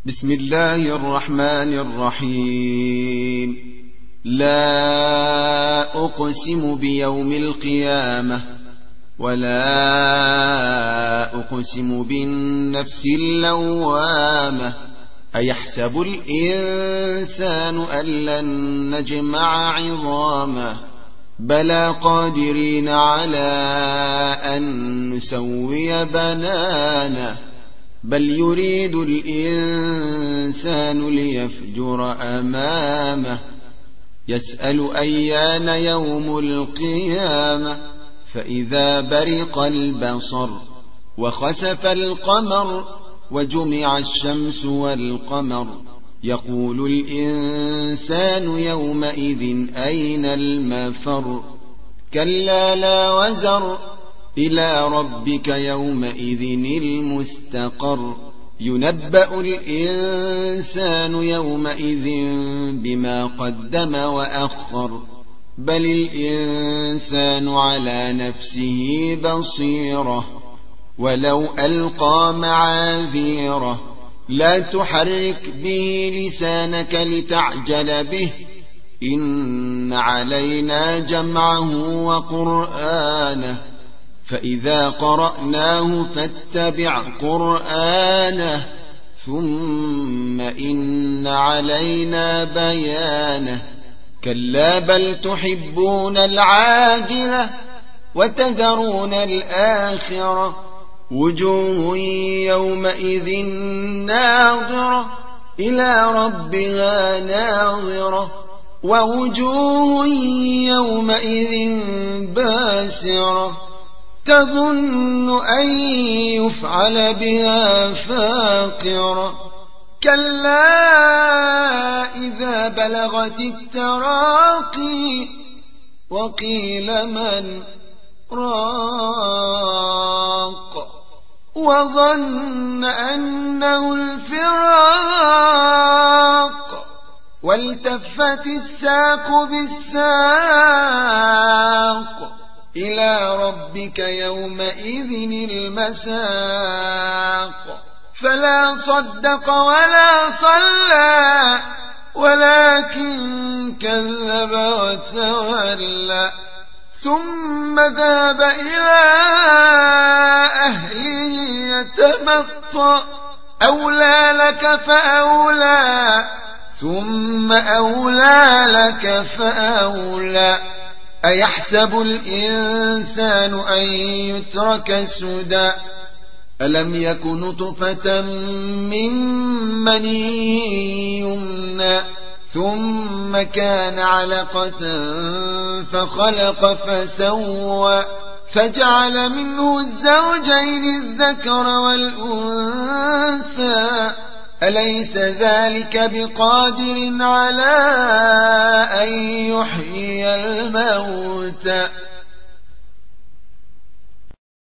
بسم الله الرحمن الرحيم. لا أقسم بيوم القيامة ولا أقسم بالنفس اللوامة أيحسب الإنسان أن لن نجمع عظامه بلى قادرين على أن نسوي بنانه بل يريد الإنسان ليفجر أمامه يسأل أيان يوم القيامة فإذا برق البصر وخسف القمر وجمع الشمس والقمر يقول الإنسان يومئذ أين المفر كلا لا وزر إلى ربك يومئذ المستقر ينبأ الإنسان يومئذ بما قدم وأخر بل الإنسان على نفسه بصيرة ولو ألقى معاذيره لا تحرك به لسانك لتعجل به إن علينا جمعه وقرآنه فإذا قرأناه فاتبع قرآنه ثم إن علينا بيانه كلا بل تحبون العاجلة وتذرون الآخرة وجوه يومئذ ناظرة إلى ربها ناظرة ووجوه يومئذ باسرة تظن أن يفعل بها فاقرة كلا إذا بلغت التراقي وقيل من راق وظن أنه الفراق والتفت الساق بالساق إلى ربك يومئذ المساق فلا صدق ولا صلى ولكن كذب وتولى ثم ذهب إلى أهله يتمطى أولى لك فأولى ثم أولى لك فأولى أيحسب الإنسان أن يترك سدى ألم يك نطفة من مني يمنى ثم كان علقة فخلق فسوى فجعل منه الزوجين الذكر والأنثى أليس ذلك بقادر على أن يحيي الموتى